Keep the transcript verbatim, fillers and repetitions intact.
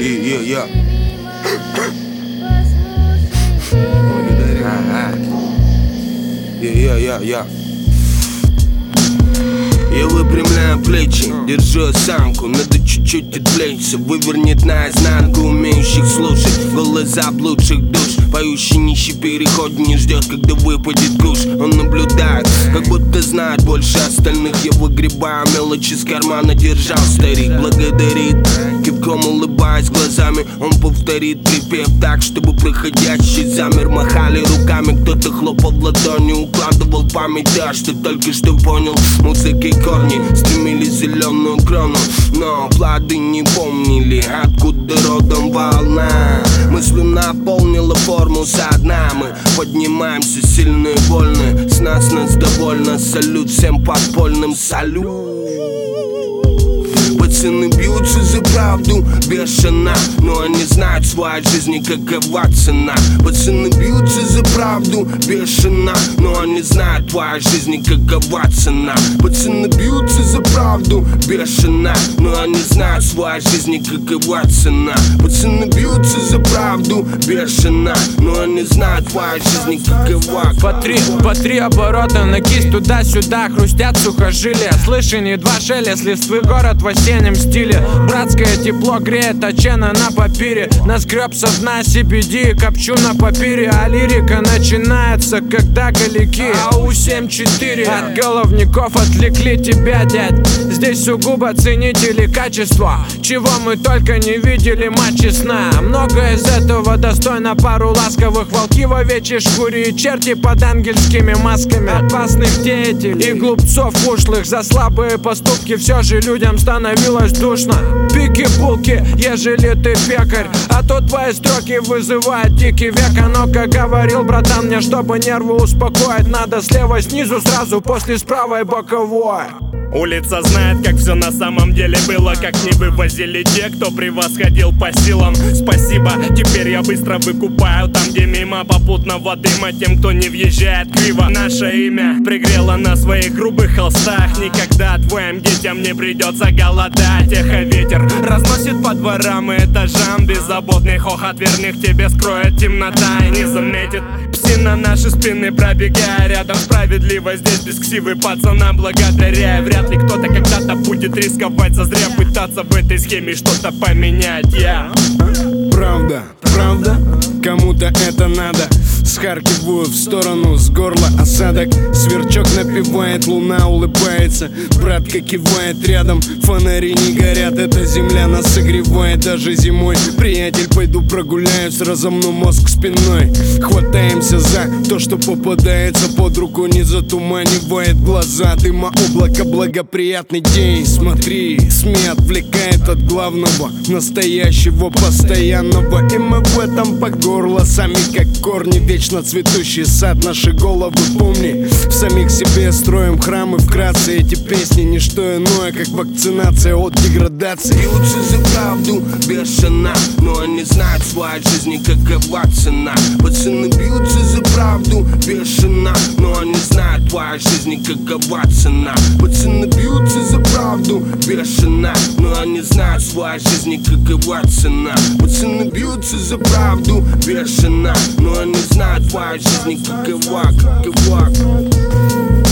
Yeah, yeah, yeah, yeah, yeah. Я выпрямляю плечи, держу осанку. Надо чуть-чуть отвлечься, вывернет наизнанку умеющих слушать голос заблудших душ. Поющий нищий переход не ждет, когда выпадет куш. Он наблюдает, как будто знает больше остальных. Я выгребаю мелочи с кармана, держал старик. Благодарит, кивком улыбаясь глазами. Он повторит припев так, чтобы проходящий замер. Махали руками, кто-то хлопал в ладони, укладывал в память то, что только что понял. Музыки корни стремились в зеленую крону, но плоды не помнили, откуда родом волна. Мыслью наполнила форму со дна. Мы поднимаемся сильные и вольные. С нас нас довольно. Салют всем подпольным, салют. Пацаны бьются за правду бешено, но они знают в своей жизни, какова цена. Пацаны бьются за правду бешено, но они знают в твоей жизни, какова цена. Пацаны бьются за правду бешено, но они знают в своей жизни, какова цена. Пацаны бьются за правду бешено, но они знают в твоей жизни, какова. По три, по три оборота на кисть туда-сюда, хрустят сухожилия. Слышен едва шелест листвы, город в осеннем стиле. Братское тепло греет очена на папире. Наскреб со дна си би ди, копчу на папире. А лирика начинается, когда галики. АУ семь четыре. От головников отвлекли тебя, дядь. Здесь сугубо ценители качества. Чего мы только не видели, мать честна. Много из этого достойно пару ласковых. Волки в овечьей шкуре и черти под ангельскими масками. Опасных деятелей и глупцов ушлых. За слабые поступки все же людям становилось душно. Пики-булки, ежели ты пекарь. А то твои строки вызывают дикий век. А но, как говорил братан мне, чтобы нервы успокоить, надо слева снизу, сразу после с правой боковой. Улица знает, как все на самом деле было, как не вывозили те, кто превосходил по силам. Спасибо, теперь я быстро выкупаю там, где мимо попутного дыма тем, кто не въезжает криво. Наше имя пригрело на своих грубых холстах. Никогда твоим детям не придется голодать. Эхо ветер разносит по дворам и этажам. Беззаботный хохот верных тебе скроет темнота и не заметит. Пси на наши спины пробегая рядом, справедливо здесь без ксивы пацана благодаря. Вряд ли кто-то когда-то будет рисковать зазря, пытаться в этой схеме что-то поменять. Yeah. Правда, правда, кому-то это надо. Схаркиваю в сторону, с горла осадок. Сверчок напевает, луна улыбается. Братка кивает рядом, фонари не горят. Эта земля нас согревает даже зимой. Приятель, пойду прогуляюсь, разомну мозг спиной. Хватаемся за то, что попадается под руку, не затуманивает глаза. Дыма облака, благоприятный день. Смотри, СМИ отвлекает от главного, настоящего, постоянного. И мы в этом по горло, сами как корни. Вечно цветущий сад, наши головы помни. В самих себе строим храмы вкратце. Эти песни не что иное, как вакцинация от деградации. Бьются за правду бешено, но они знают в своей жизни, какова цена. Пацаны бьются за правду бешено, но они знают в твоей жизни, какова цена. Пацаны бьются за правду бешено, но они знают в своей жизни, какова цена. Пацаны бьются за правду бешено, но они знают в твоей жизни, какова, какова.